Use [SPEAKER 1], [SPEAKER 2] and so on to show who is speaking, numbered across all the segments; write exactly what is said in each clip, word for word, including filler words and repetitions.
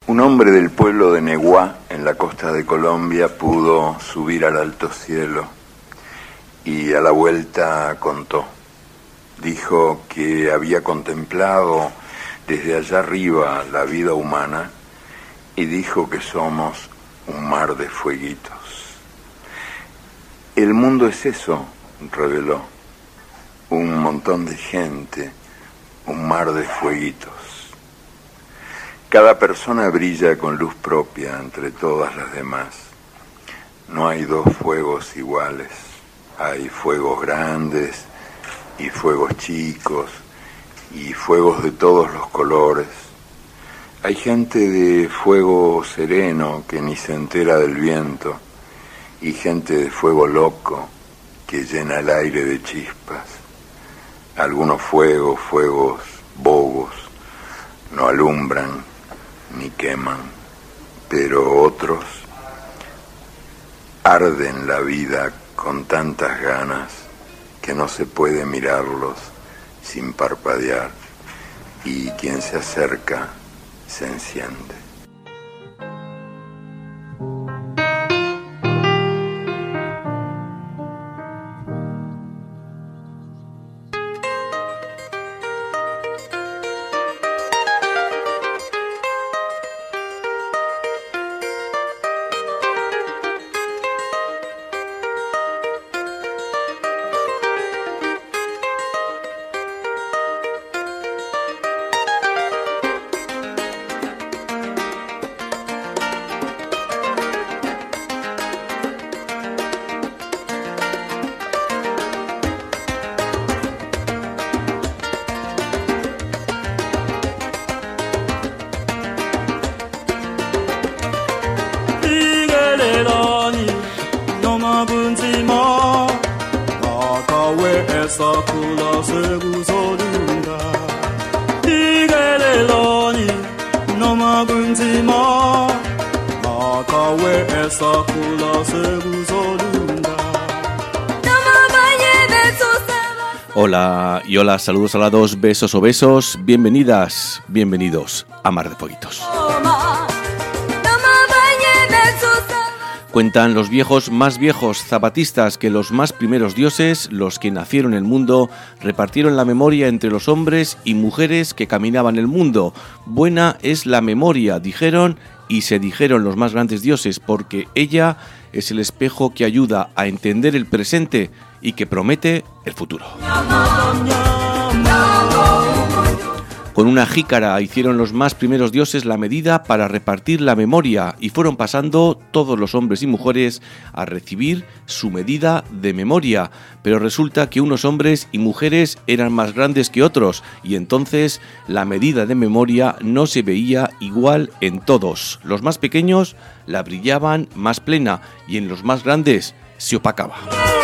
[SPEAKER 1] Un hombre del pueblo de Neguá, en la costa de Colombia, pudo subir al alto cielo y a la vuelta contó. Dijo que había contemplado desde allá arriba la vida humana y dijo que somos un mar de fueguitos. El mundo es eso, reveló, un montón de gente, un mar de fueguitos. Cada persona brilla con luz propia entre todas las demás. No hay dos fuegos iguales. Hay fuegos grandes y fuegos chicos y fuegos de todos los colores. Hay gente de fuego sereno que ni se entera del viento y gente de fuego loco que llena el aire de chispas. Algunos fuegos, fuegos bobos, no alumbran ni queman, pero otros arden la vida con tantas ganas que no se puede mirarlos sin parpadear, y quien se acerca se enciende.
[SPEAKER 2] Hola y hola, saludos alados, besos o besos, bienvenidas, bienvenidos a Mar de Fueguitos. Cuentan los viejos más viejos zapatistas que los más primeros dioses, los que nacieron en el mundo, repartieron la memoria entre los hombres y mujeres que caminaban el mundo. Buena es la memoria, dijeron, y se dijeron los más grandes dioses, porque ella es el espejo que ayuda a entender el presente y que promete el futuro. Con una jícara hicieron los más primeros dioses la medida para repartir la memoria y fueron pasando todos los hombres y mujeres a recibir su medida de memoria. Pero resulta que unos hombres y mujeres eran más grandes que otros y entonces la medida de memoria no se veía igual en todos. Los más pequeños la brillaban más plena y en los más grandes se opacaba.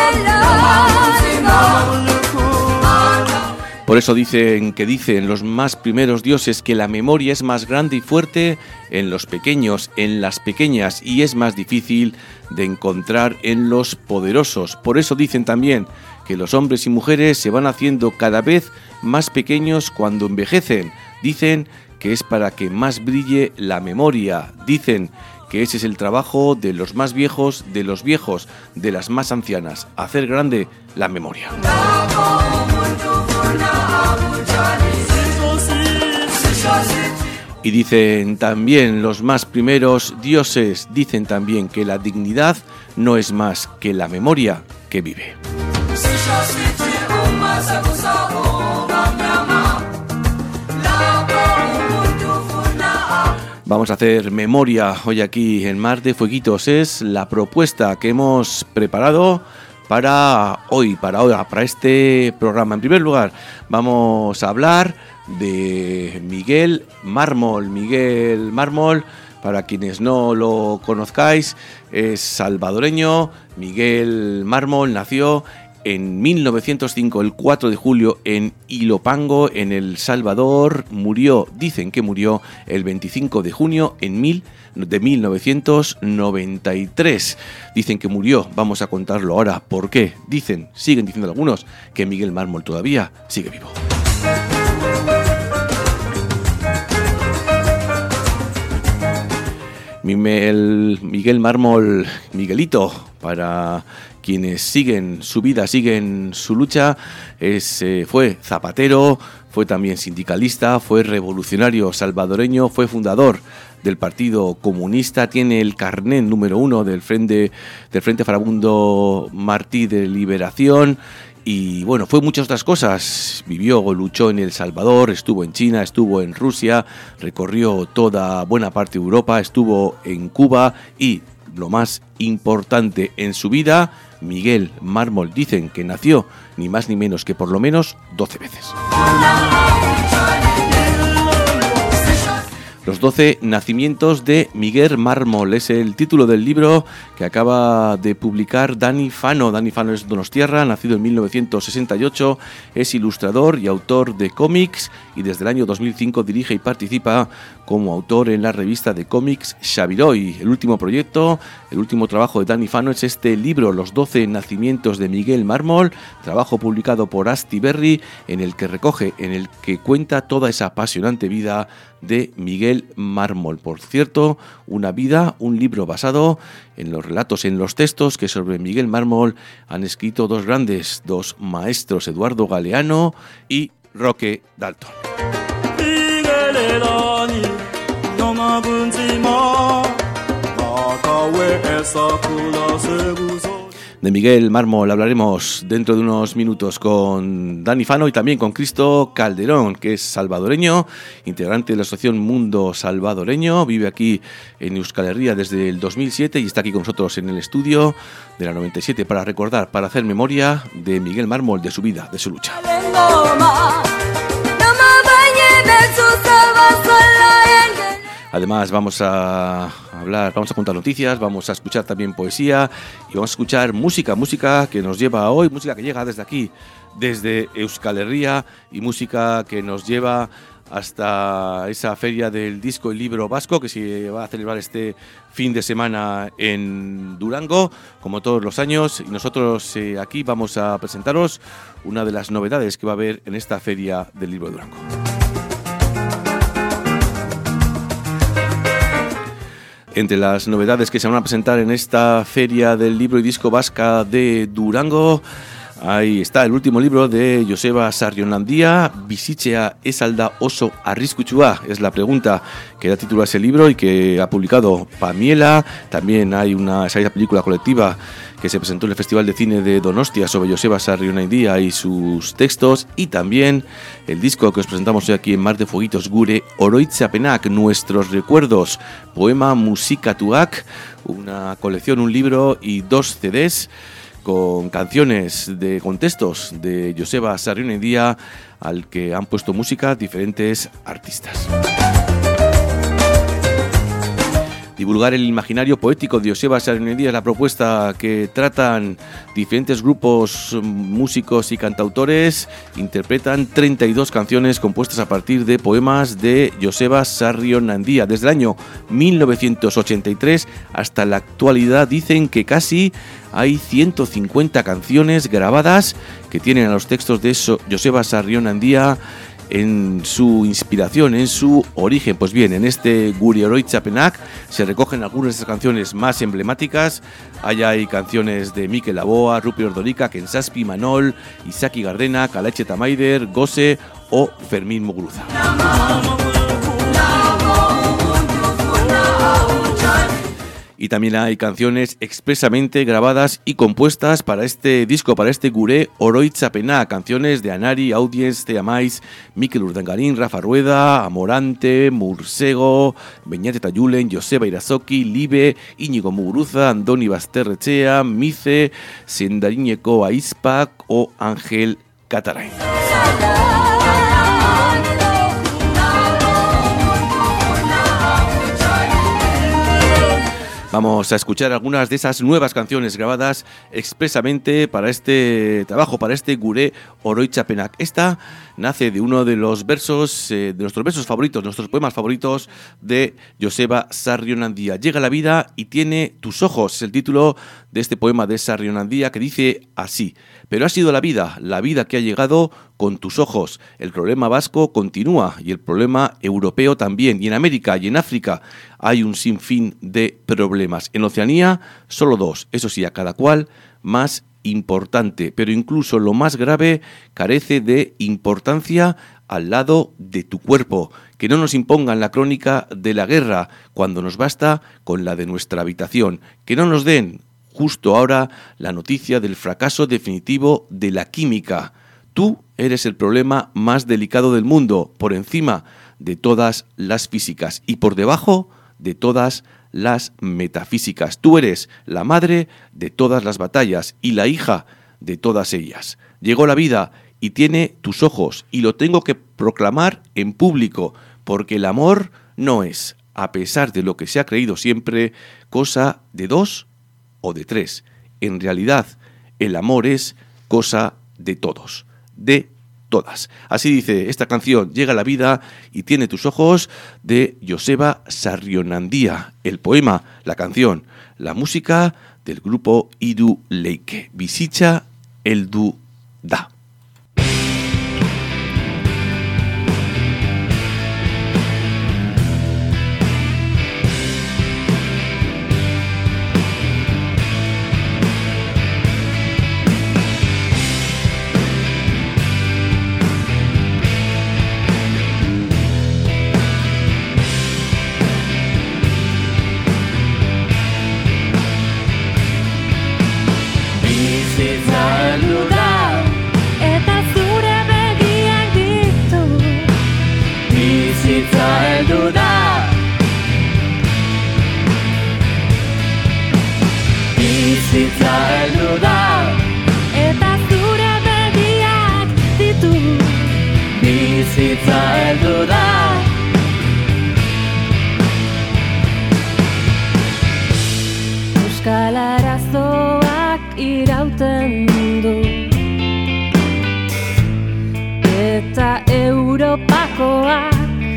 [SPEAKER 2] Por eso dicen que dicen los más primeros dioses que la memoria es más grande y fuerte en los pequeños, en las pequeñas, y es más difícil de encontrar en los poderosos. Por eso dicen también que los hombres y mujeres se van haciendo cada vez más pequeños cuando envejecen. Dicen que es para que más brille la memoria. Dicen que ese es el trabajo de los más viejos, de los viejos, de las más ancianas, hacer grande la memoria. Y dicen también los más primeros dioses, dicen también que la dignidad no es más que la memoria que vive. Vamos a hacer memoria hoy aquí en Mar de Fueguitos. Es la propuesta que hemos preparado para hoy, para hoy, para este programa. En primer lugar, vamos a hablar de Miguel Mármol. Miguel Mármol, para quienes no lo conozcáis, es salvadoreño. Miguel Mármol nació en mil novecientos cinco, el cuatro de julio, en Ilopango, en El Salvador. Murió, dicen que murió el veinticinco de junio en mil, de mil novecientos noventa y tres. Dicen que murió, vamos a contarlo ahora. ¿Por qué? Dicen, siguen diciendo algunos, que Miguel Mármol todavía sigue vivo. Miguel, Miguel Mármol, Miguelito, para quienes siguen su vida, siguen su lucha, es, eh, fue zapatero, fue también sindicalista, fue revolucionario salvadoreño, fue fundador del Partido Comunista, tiene el carnet número uno del Frente, del Frente Farabundo Martí de Liberación. Y bueno, fue muchas otras cosas. Vivió o luchó en El Salvador, estuvo en China, estuvo en Rusia, recorrió toda buena parte de Europa, estuvo en Cuba y, lo más importante en su vida, Miguel Mármol dicen que nació ni más ni menos que por lo menos doce veces. Los doce nacimientos de Miguel Mármol es el título del libro que acaba de publicar Dani Fano. Dani Fano es donostiarra, nacido en mil novecientos sesenta y ocho, es ilustrador y autor de cómics y desde el año dos mil cinco dirige y participa como autor en la revista de cómics Xaviroy. El último proyecto, el último trabajo de Dani Fano es este libro, Los doce nacimientos de Miguel Mármol, trabajo publicado por Astiberri, en el que recoge, en el que cuenta toda esa apasionante vida de Miguel Mármol. Por cierto, una vida, un libro basado en los relatos, en los textos que sobre Miguel Mármol han escrito dos grandes, dos maestros, Eduardo Galeano y Roque Dalton. De Miguel Mármol hablaremos dentro de unos minutos con Dani Fano y también con Cristo Calderón, que es salvadoreño, integrante de la asociación Mundo Salvadoreño, vive aquí en Euskal Herria desde el dos mil siete y está aquí con nosotros en el estudio de la noventa y siete para recordar, para hacer memoria de Miguel Mármol, de su vida, de su lucha. Además vamos a hablar, vamos a contar noticias, vamos a escuchar también poesía y vamos a escuchar música, música que nos lleva hoy, música que llega desde aquí, desde Euskal Herria y música que nos lleva hasta esa feria del disco y libro vasco que se va a celebrar este fin de semana en Durango, como todos los años, y nosotros eh, aquí vamos a presentaros una de las novedades que va a haber en esta feria del libro de Durango. Entre las novedades que se van a presentar en esta Feria del Libro y Disco Vasca de Durango, ahí está el último libro de Joseba Sarrionandia, Bizitzea ez alda oso arriskutsua, es la pregunta que da título a ese libro y que ha publicado Pamiela. También hay una, esa película colectiva que se presentó en el Festival de Cine de Donostia sobre Joseba Sarrionandia y sus textos, y también el disco que os presentamos hoy aquí en Mar de Fueguitos, Gure Oroitzapenak, Nuestros Recuerdos, poema musikatuak, una colección, un libro y dos C Ds con canciones de contextos de Joseba Sarrionandia al que han puesto música diferentes artistas. Divulgar el imaginario poético de Joseba Sarrionandia es la propuesta que tratan diferentes grupos, músicos y cantautores. Interpretan treinta y dos canciones compuestas a partir de poemas de Joseba Sarrionandia. Desde el año mil novecientos ochenta y tres hasta la actualidad dicen que casi hay ciento cincuenta canciones grabadas que tienen a los textos de Joseba Sarrionandia en su inspiración, en su origen. Pues bien, en este Gure Oroitzapenak se recogen algunas de esas canciones más emblemáticas. Allá hay canciones de Mikel Laboa, Rupi Ordorika, Ken Zazpi, Manol, Izaki Gardena, Kalaitxe Tamaider, Gose o Fermín Muguruza. Y también hay canciones expresamente grabadas y compuestas para este disco, para este Gure Oroitzapenak, canciones de Anari, Audience, Teamais, Mikel Urdangarín, Rafa Rueda, Amorante, Mursego, Beñate Tayulen, Joseba Irazoki, Libe, Íñigo Muguruza, Andoni Basterrechea, Mice, Sendariñeko Aizpak o Ángel Catarain. Vamos a escuchar algunas de esas nuevas canciones grabadas expresamente para este trabajo, para este Gure Oroitzapenak. Esta nace de uno de los versos, eh, de nuestros versos favoritos, nuestros poemas favoritos de Joseba Sarrionandia. Llega la vida y tiene tus ojos, es el título de este poema de Sarrión-Andía que dice así: pero ha sido la vida, la vida que ha llegado con tus ojos. El problema vasco continúa y el problema europeo también. Y en América y en África hay un sinfín de problemas. En Oceanía solo dos, eso sí, a cada cual más importante, pero incluso lo más grave carece de importancia al lado de tu cuerpo. Que no nos impongan la crónica de la guerra cuando nos basta con la de nuestra habitación. Que no nos den justo ahora la noticia del fracaso definitivo de la química. Tú eres el problema más delicado del mundo, por encima de todas las físicas y por debajo de todas las metafísicas. Tú eres la madre de todas las batallas y la hija de todas ellas. Llegó la vida y tiene tus ojos, y lo tengo que proclamar en público, porque el amor no es, a pesar de lo que se ha creído siempre, cosa de dos o de tres. En realidad, el amor es cosa de todos, de todas. Así dice esta canción, Llega la vida y tiene tus ojos, de Joseba Sarrión-Andía. El poema, la canción, la música del grupo Hiru Leike. Bizitza heldu da.
[SPEAKER 3] Bizitza heldu da, eta zure begiak ditu. Bizitza heldu da. Euskal arazoak irauten du, eta Europakoak,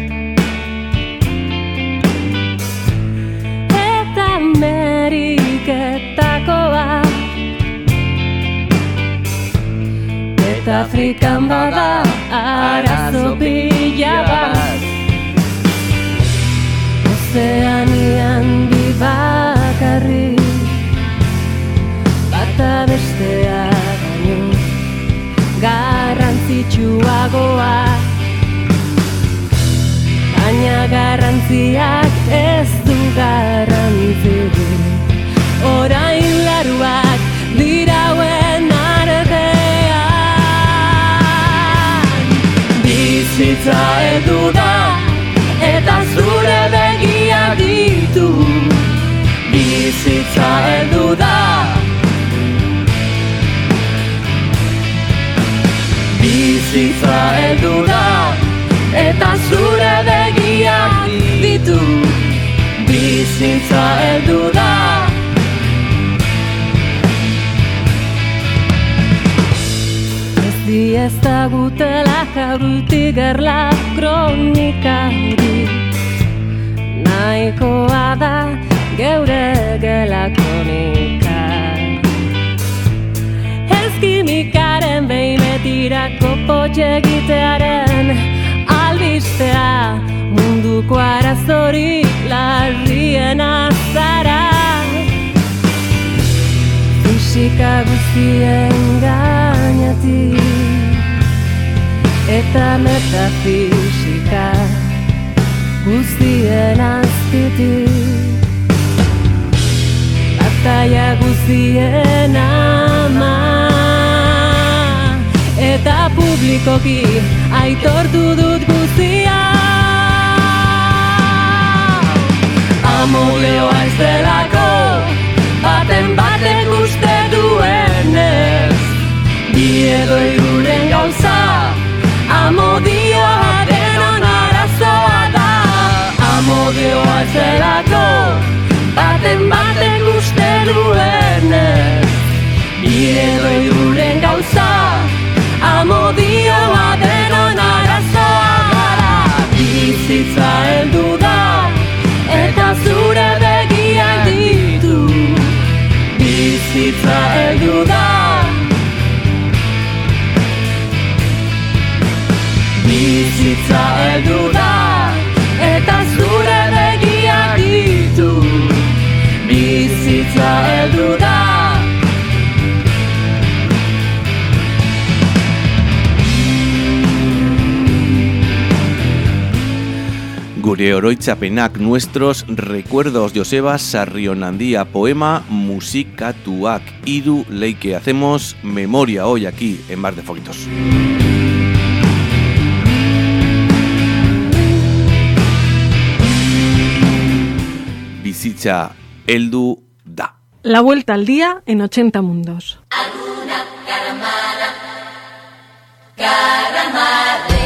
[SPEAKER 3] eta Ameriketakoak, eta Afrikan bada arazo pila bat. Ozeanian bi bakarrik, bata bestea baino garrantzitsuagoa, baina garrantziak ez du garrantzi. Orain laruak dirauen artean. Bizitza heldu da, eta zure begiak ditu. Bizitza heldu da. Bizitza heldu da, eta zure begiak ditu. Bizitza heldu da. Ez diezagutela jaurutik gerla kronikari, nahikoa da geure gela kronika. Ez kimikaren behin betirako potxegitearen albistea, munduko arazori larriena zara. Fisika guztien gainetik, eta metafisika guztien azpitik. Bataia guztien ama, eta publikoki aitortu dut guztia. Amodioa ez delako, baten batek uste duenez, bi edo hiruren gauza, amodioa denon arazoa da. Amodioa ez delako, baten batek uste duenez, bi edo hiruren gauza, amodioa denon arazoa gara. Bizitza heldu da, eta zure begiak ditu.
[SPEAKER 2] Gure oroitzapenak, nuestros recuerdos, Joseba Sarrionandia, poema Musikatuak, Iru Leike. Hacemos memoria hoy aquí en Mar de Foquitos. Bizitza heldu da.
[SPEAKER 4] La vuelta al día en ochenta mundos.
[SPEAKER 3] Alguna caramana, caramarre.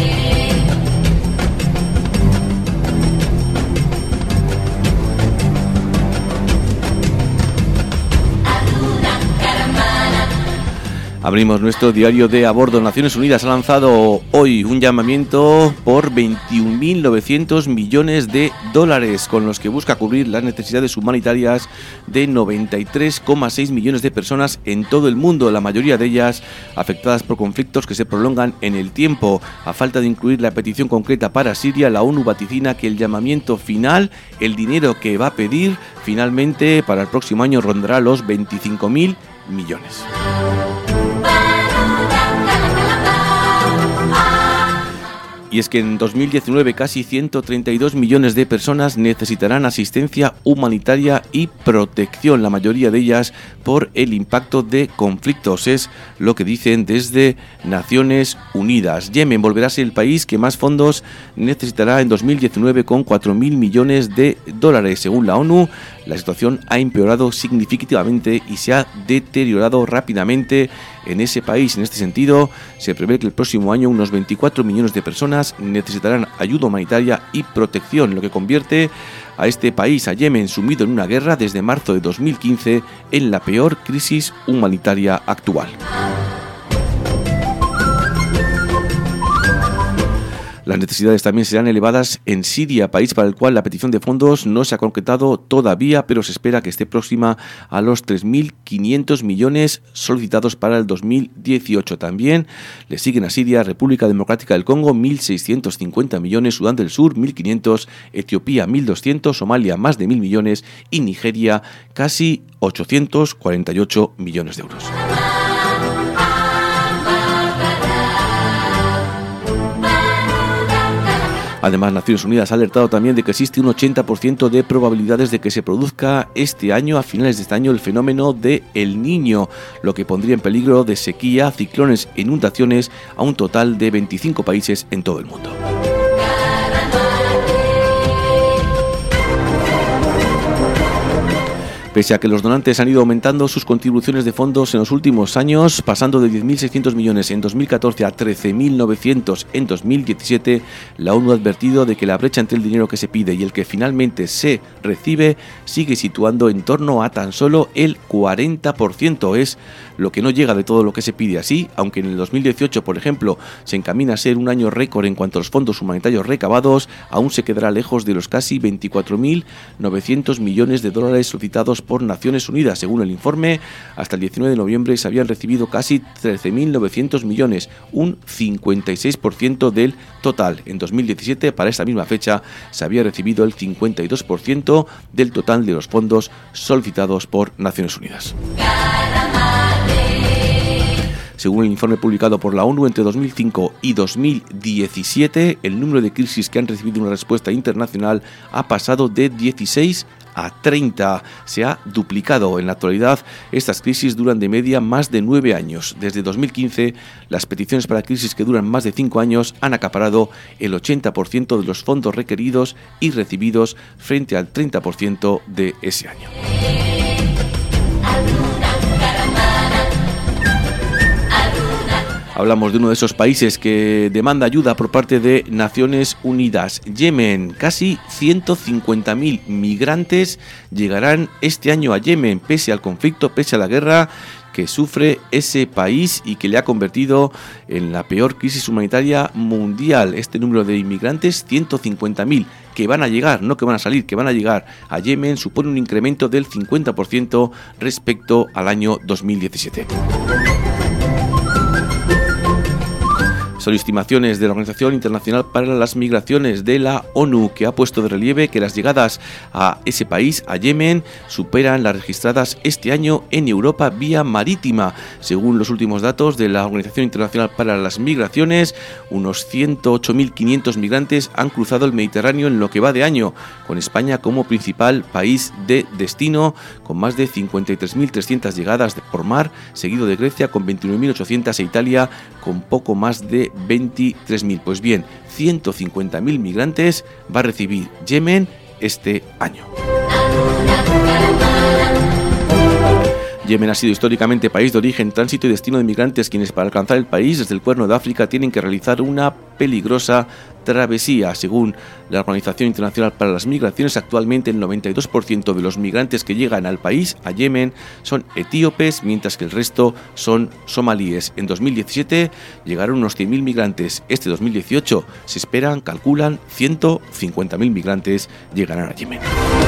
[SPEAKER 2] Abrimos nuestro diario de a bordo. Naciones Unidas ha lanzado hoy un llamamiento por veintiún mil novecientos millones de dólares con los que busca cubrir las necesidades humanitarias de noventa y tres coma seis millones de personas en todo el mundo, la mayoría de ellas afectadas por conflictos que se prolongan en el tiempo. A falta de incluir la petición concreta para Siria, la ONU vaticina que el llamamiento final, el dinero que va a pedir finalmente para el próximo año, rondará los veinticinco mil millones. Y es que en dos mil diecinueve casi ciento treinta y dos millones de personas necesitarán asistencia humanitaria y protección, la mayoría de ellas por el impacto de conflictos, es lo que dicen desde Naciones Unidas. Yemen volverá a ser el país que más fondos necesitará en dos mil diecinueve con cuatro mil millones de dólares. Según la ONU, la situación ha empeorado significativamente y se ha deteriorado rápidamente en ese país. En este sentido, se prevé que el próximo año unos veinticuatro millones de personas necesitarán ayuda humanitaria y protección, lo que convierte a este país, a Yemen, sumido en una guerra desde marzo de dos mil quince, en la peor crisis humanitaria actual. Las necesidades también serán elevadas en Siria, país para el cual la petición de fondos no se ha concretado todavía, pero se espera que esté próxima a los tres mil quinientos millones solicitados para el dos mil dieciocho. También le siguen a Siria, República Democrática del Congo, mil seiscientos cincuenta millones, Sudán del Sur, mil quinientos, Etiopía, mil doscientos, Somalia, más de mil millones y Nigeria, casi ochocientos cuarenta y ocho millones de euros. Además, Naciones Unidas ha alertado también de que existe un ochenta por ciento de probabilidades de que se produzca este año, a finales de este año, el fenómeno de El Niño, lo que pondría en peligro de sequía, ciclones e inundaciones a un total de veinticinco países en todo el mundo. Pese a que los donantes han ido aumentando sus contribuciones de fondos en los últimos años, pasando de diez mil seiscientos millones en dos mil catorce a trece mil novecientos en dos mil diecisiete, la ONU ha advertido de que la brecha entre el dinero que se pide y el que finalmente se recibe sigue situando en torno a tan solo el cuarenta por ciento. Es lo que no llega de todo lo que se pide. Así, aunque en el dos mil dieciocho, por ejemplo, se encamina a ser un año récord en cuanto a los fondos humanitarios recabados, aún se quedará lejos de los casi veinticuatro mil novecientos millones de dólares solicitados por Naciones Unidas. Según el informe, hasta el diecinueve de noviembre se habían recibido casi trece mil novecientos millones, un cincuenta y seis por ciento del total. En dos mil diecisiete, para esta misma fecha, se había recibido el cincuenta y dos por ciento del total de los fondos solicitados por Naciones Unidas. Según el informe publicado por la ONU, entre dos mil cinco y dos mil diecisiete, el número de crisis que han recibido una respuesta internacional ha pasado de dieciséis a treinta. Se ha duplicado. En la actualidad, estas crisis duran de media más de nueve años. Desde dos mil quince, las peticiones para crisis que duran más de cinco años han acaparado el ochenta por ciento de los fondos requeridos y recibidos frente al treinta por ciento de ese año. Hablamos de uno de esos países que demanda ayuda por parte de Naciones Unidas. Yemen, casi ciento cincuenta mil migrantes llegarán este año a Yemen, pese al conflicto, pese a la guerra que sufre ese país y que le ha convertido en la peor crisis humanitaria mundial. Este número de inmigrantes, ciento cincuenta mil, que van a llegar, no que van a salir, que van a llegar a Yemen, supone un incremento del cincuenta por ciento respecto al año dos mil diecisiete. Son estimaciones de la Organización Internacional para las Migraciones de la ONU, que ha puesto de relieve que las llegadas a ese país, a Yemen, superan las registradas este año en Europa vía marítima. Según los últimos datos de la Organización Internacional para las Migraciones, unos ciento ocho mil quinientos migrantes han cruzado el Mediterráneo en lo que va de año, con España como principal país de destino, con más de cincuenta y tres mil trescientas llegadas por mar, seguido de Grecia con veintinueve mil ochocientas e Italia con poco más de veintitrés mil. Pues bien, ciento cincuenta mil migrantes va a recibir Yemen este año. Yemen ha sido históricamente país de origen, tránsito y destino de migrantes, quienes para alcanzar el país desde el Cuerno de África tienen que realizar una peligrosa travesía. Según la Organización Internacional para las Migraciones, actualmente el noventa y dos por ciento de los migrantes que llegan al país, a Yemen, son etíopes, mientras que el resto son somalíes. En dos mil diecisiete llegaron unos cien mil migrantes. Este dos mil dieciocho se esperan, calculan, ciento cincuenta mil migrantes llegarán a Yemen.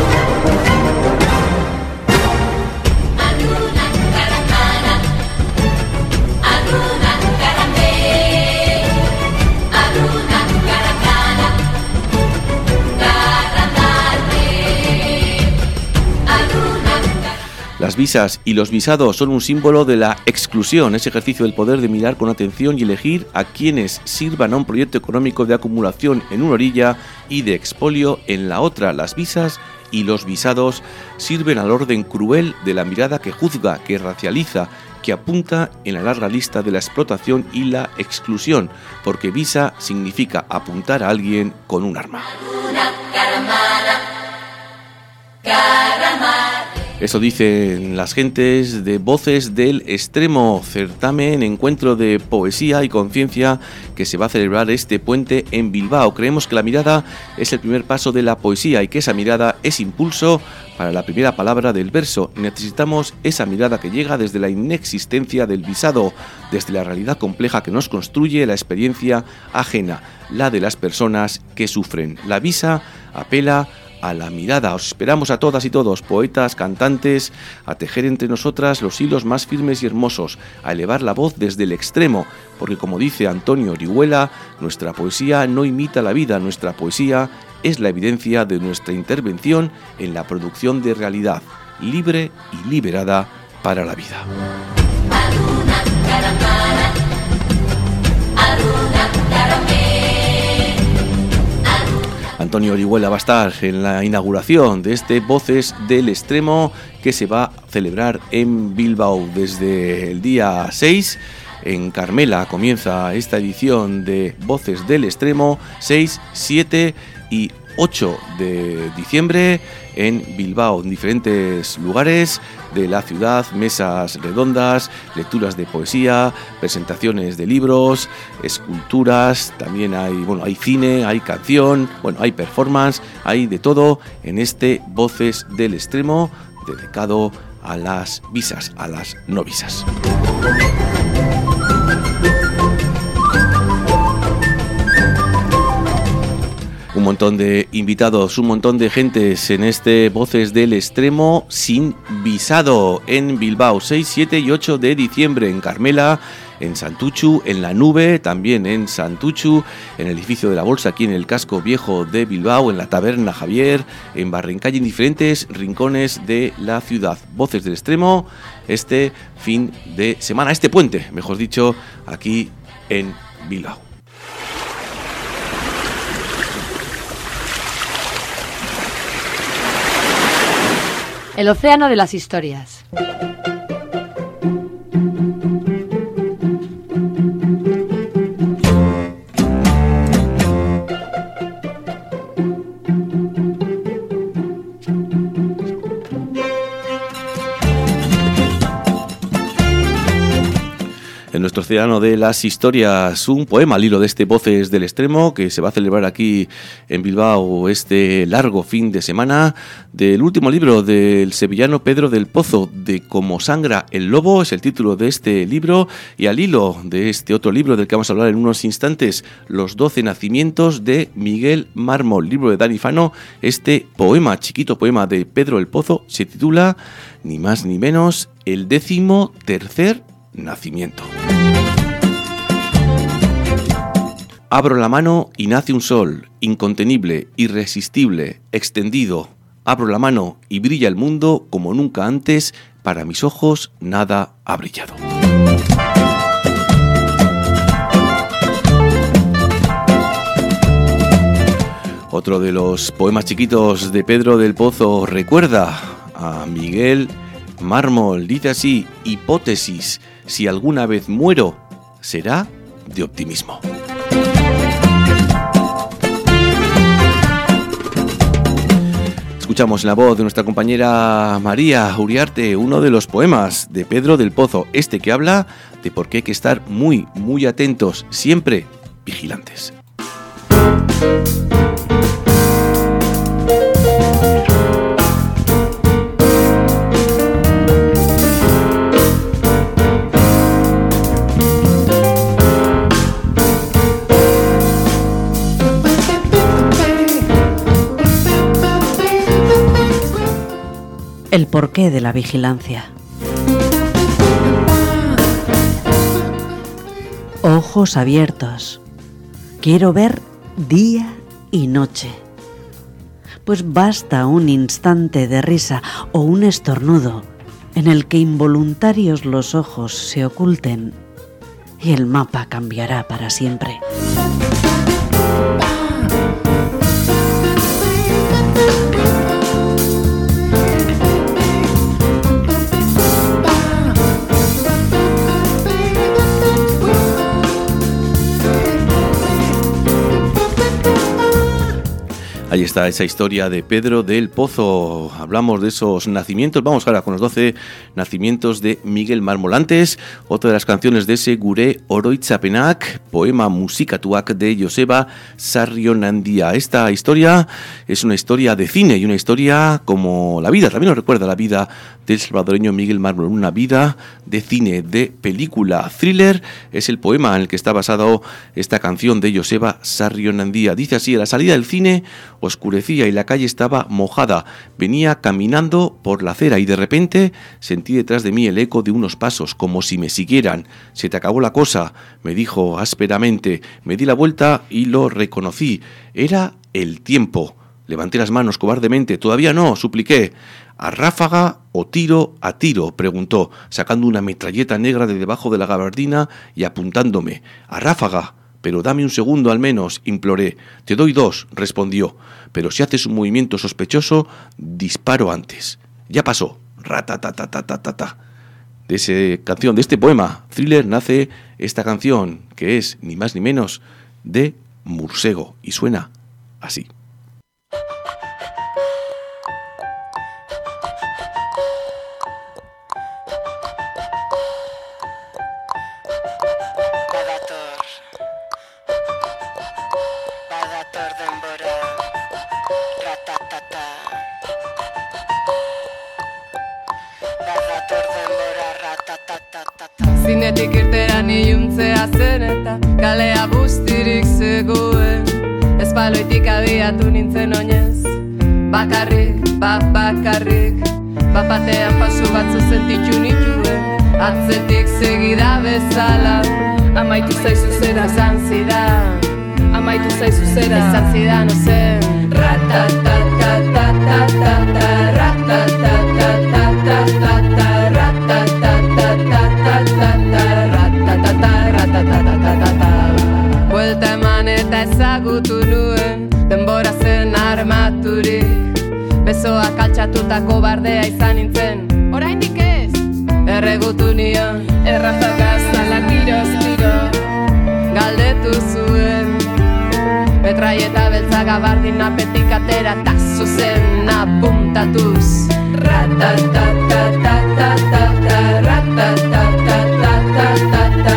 [SPEAKER 2] Las visas y los visados son un símbolo de la exclusión, ese ejercicio del poder de mirar con atención y elegir a quienes sirvan a un proyecto económico de acumulación en una orilla y de expolio en la otra. Las visas y los visados sirven al orden cruel de la mirada que juzga, que racializa, que apunta en la larga lista de la explotación y la exclusión, porque visa significa apuntar a alguien con un arma. Eso dicen las gentes de Voces del Extremo, certamen, encuentro de poesía y conciencia que se va a celebrar este puente en Bilbao. Creemos que la mirada es el primer paso de la poesía y que esa mirada es impulso para la primera palabra del verso. Necesitamos esa mirada que llega desde la inexistencia del visado, desde la realidad compleja que nos construye la experiencia ajena, la de las personas que sufren. La visa apela a la mirada. Os esperamos a todas y todos, poetas, cantantes, a tejer entre nosotras los hilos más firmes y hermosos, a elevar la voz desde el extremo, porque como dice Antonio Orihuela, nuestra poesía no imita la vida, nuestra poesía es la evidencia de nuestra intervención en la producción de realidad, libre y liberada para la vida. Antonio Orihuela va a estar en la inauguración de este Voces del Extremo que se va a celebrar en Bilbao desde el día seis. En Carmela comienza esta edición de Voces del Extremo, seis, siete y ocho de diciembre en Bilbao, en diferentes lugares de la ciudad, mesas redondas, lecturas de poesía, presentaciones de libros, esculturas, también hay, bueno, hay cine, hay canción, bueno, hay performance, hay de todo en este Voces del Extremo dedicado a las visas, a las no visas. Un montón de invitados, un montón de gentes en este Voces del Extremo sin visado en Bilbao, seis, siete y ocho de diciembre, en Carmela, en Santuchu, en La Nube, también en Santuchu, en el edificio de la Bolsa, aquí en el casco viejo de Bilbao, en la Taberna Javier, en Barrencay, en diferentes rincones de la ciudad. Voces del Extremo, este fin de semana, este puente, mejor dicho, aquí en Bilbao.
[SPEAKER 5] El océano de las historias.
[SPEAKER 2] En nuestro océano de las historias, un poema al hilo de este Voces del Extremo que se va a celebrar aquí en Bilbao este largo fin de semana, del último libro del sevillano Pedro del Pozo, de Como sangra el lobo, es el título de este libro, y al hilo de este otro libro del que vamos a hablar en unos instantes, Los doce nacimientos de Miguel Mármol, libro de Dani Fano. Este poema, chiquito poema de Pedro del Pozo, se titula ni más ni menos El décimo tercer nacimiento. Abro la mano y nace un sol, incontenible, irresistible, extendido. Abro la mano y brilla el mundo como nunca antes. Para mis ojos nada ha brillado. Otro de los poemas chiquitos de Pedro del Pozo recuerda a Miguel Mármol. Dice así: hipótesis, si alguna vez muero, será de optimismo. Escuchamos en la voz de nuestra compañera María Uriarte uno de los poemas de Pedro del Pozo, este que habla de por qué hay que estar muy, muy atentos, siempre vigilantes.
[SPEAKER 6] El porqué de la vigilancia. Ojos abiertos. Quiero ver día y noche. Pues basta un instante de risa o un estornudo en el que involuntarios los ojos se oculten y el mapa cambiará para siempre.
[SPEAKER 2] Ahí está esa historia de Pedro del Pozo. Hablamos de esos nacimientos. Vamos ahora con los doce nacimientos de Miguel Mármol. Antes, otra de las canciones de ese Gure Oroitzapenak, poema musikatuak de Joseba Sarrionandia. Esta historia es una historia de cine y una historia como la vida. También nos recuerda la vida del salvadoreño Miguel Mármol. Una vida de cine, de película. Thriller es el poema en el que está basado esta canción de Joseba Sarrionandia. Dice así: a la salida del cine oscurecía y la calle estaba mojada. Venía caminando por la acera y de repente sentí detrás de mí el eco de unos pasos, como si me siguieran. «Se te acabó la cosa», me dijo ásperamente. Me di la vuelta y lo reconocí. Era el tiempo. Levanté las manos cobardemente. «Todavía no», supliqué. «¿A ráfaga o tiro a tiro?», preguntó, sacando una metralleta negra de debajo de la gabardina y apuntándome. «A ráfaga». «Pero dame un segundo al menos», imploré. «Te doy dos», respondió. «Pero si haces un movimiento sospechoso, disparo antes». Ya pasó. Ratatatatata. De esa canción, de este poema, Thriller, nace esta canción, que es ni más ni menos de Mursego, y suena así.
[SPEAKER 7] Zinetik irteran iluntzea zen eta kalea bustirik zegoen. Espaloitik abiatu nintzen oinez, bakarrik, bat bakarrik, bapatean pasu batzu sentitu nituen. Atzetik segida bezala, amaitu zaizu zera esan zidan, amaitu zaizu zera esan zidan ozen. Ratatatatata, ratatatatata, buelta eman eta ezagutu nuen, denbora zen armaturik. Besoak altxatutako bardea izan nintzen, oraindik ez, erregutu nion. Errafagaz ala tiroz tiro, galdetu zuen. Metraieta beltza gabardin apetik atera, ta zuzen apuntatuz. Ratatatatata, ratatatatata,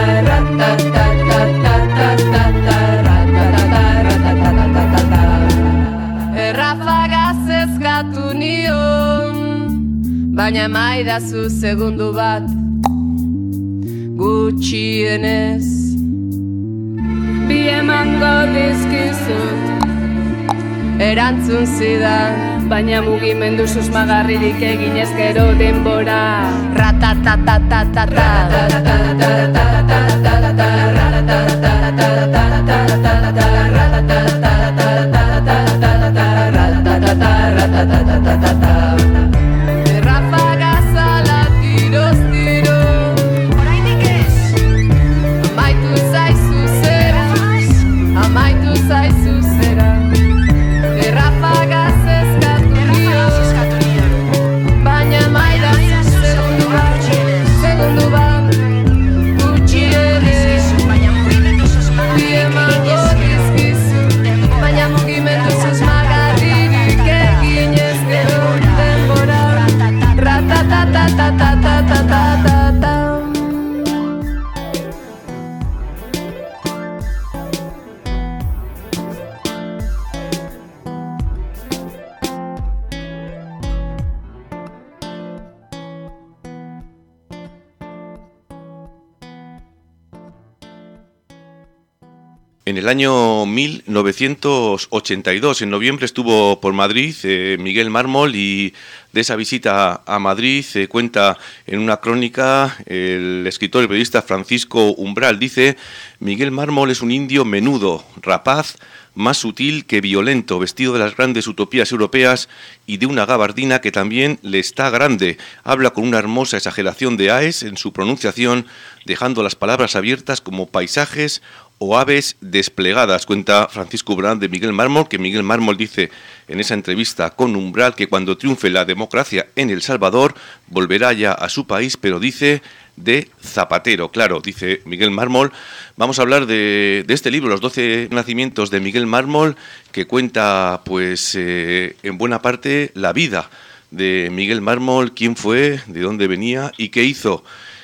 [SPEAKER 7] errafagaz ezkatu nion, baina emaidazu segundu bat gutxienez. Bi emango dizkizut, erantzun zidan baina mugimendu susmagarririk eginez gero denbora Ráfagas ala tiroz tiro Oraindik ez Amaitu zaizu zera Amaitu zaizu zera Errafagaz eskatu nion Baina maida segundu bat Segundu bat Gutxienez Bi emango dizkizu Baina mugimendu susmagarririk eginez gero denbora Ratatatatatatatatatatata
[SPEAKER 2] En el año mil novecientos ochenta y dos, en noviembre, estuvo por Madrid eh, Miguel Mármol, y de esa visita a Madrid eh, cuenta en una crónica el escritor y periodista Francisco Umbral. Dice: Miguel Mármol es un indio menudo, rapaz, más sutil que violento, vestido de las grandes utopías europeas y de una gabardina que también le está grande. Habla con una hermosa exageración de aes en su pronunciación, dejando las palabras abiertas como paisajes o aves desplegadas. Cuenta Francisco Umbral de Miguel Mármol, que Miguel Mármol dice en esa entrevista con Umbral que cuando triunfe la democracia en El Salvador volverá ya a su país, pero dice de Zapatero. Claro, dice Miguel Mármol. Vamos a hablar de, de este libro, Los doce nacimientos de Miguel Mármol, que cuenta pues eh, en buena parte la vida de Miguel Mármol, quién fue, de dónde venía y qué hizo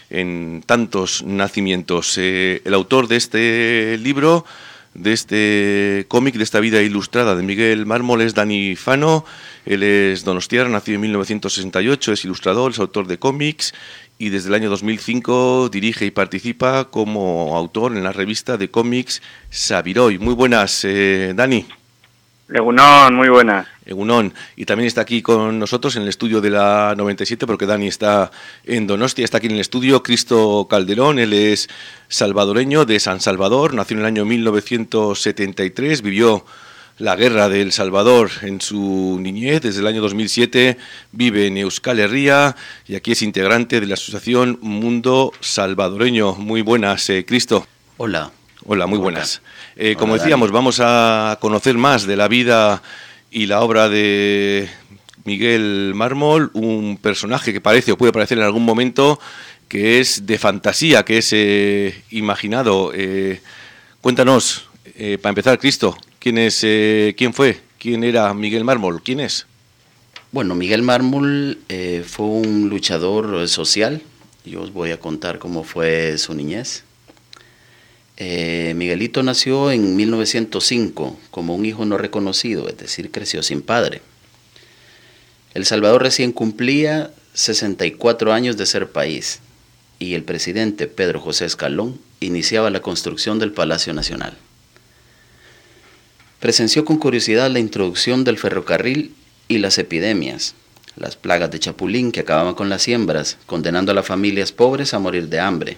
[SPEAKER 2] en tantos nacimientos. Eh, el autor de este libro, de este cómic, de esta vida ilustrada de Miguel Mármol, es Dani Fano. Él es donostiarra, nacido en mil novecientos sesenta y ocho, es ilustrador, es autor de cómics y desde el año dos mil cinco dirige y participa como autor en la revista de cómics Sabiroy. Muy buenas, eh, Dani.
[SPEAKER 8] Egunon, muy buenas.
[SPEAKER 2] Egunon. Y también está aquí con nosotros en el estudio de la noventa y siete, porque Dani está en Donostia, está aquí en el estudio Cristo Calderón. Él es salvadoreño de San Salvador, nació en el año mil novecientos setenta y tres, vivió la guerra de El Salvador en su niñez. Desde el año dos mil siete vive en Euskal Herria y aquí es integrante de la asociación Mundo Salvadoreño. Muy buenas, eh, Cristo.
[SPEAKER 9] Hola.
[SPEAKER 2] Hola, muy buenas. Eh, como
[SPEAKER 9] Hola,
[SPEAKER 2] decíamos,
[SPEAKER 9] Dani.
[SPEAKER 2] vamos a conocer más de la vida y la obra de Miguel Mármol, un personaje que parece o puede parecer en algún momento que es de fantasía, que es eh, imaginado. Eh, cuéntanos, eh, para empezar, Cristo, ¿quién es, eh, quién fue? ¿Quién era Miguel Mármol? ¿Quién es?
[SPEAKER 9] Bueno, Miguel Mármol eh, fue un luchador social. Yo os voy a contar cómo fue su niñez. Eh, Miguelito nació en mil novecientos cinco como un hijo no reconocido, es decir, creció sin padre. El Salvador recién cumplía sesenta y cuatro años de ser país y el presidente Pedro José Escalón iniciaba la construcción del Palacio Nacional. Presenció con curiosidad la introducción del ferrocarril y las epidemias, las plagas de chapulín que acababan con las siembras, condenando a las familias pobres a morir de hambre.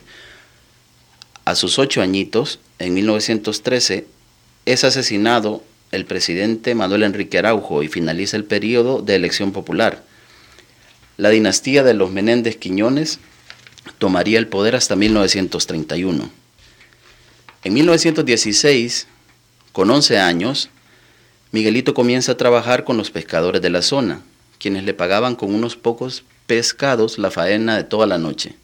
[SPEAKER 9] A sus ocho añitos, en mil novecientos trece, es asesinado el presidente Manuel Enrique Araujo y finaliza el periodo de elección popular. La dinastía de los Menéndez Quiñones tomaría el poder hasta mil novecientos treinta y uno. En mil novecientos dieciséis, con once años, Miguelito comienza a trabajar con los pescadores de la zona, quienes le pagaban con unos pocos pescados la faena de toda la noche.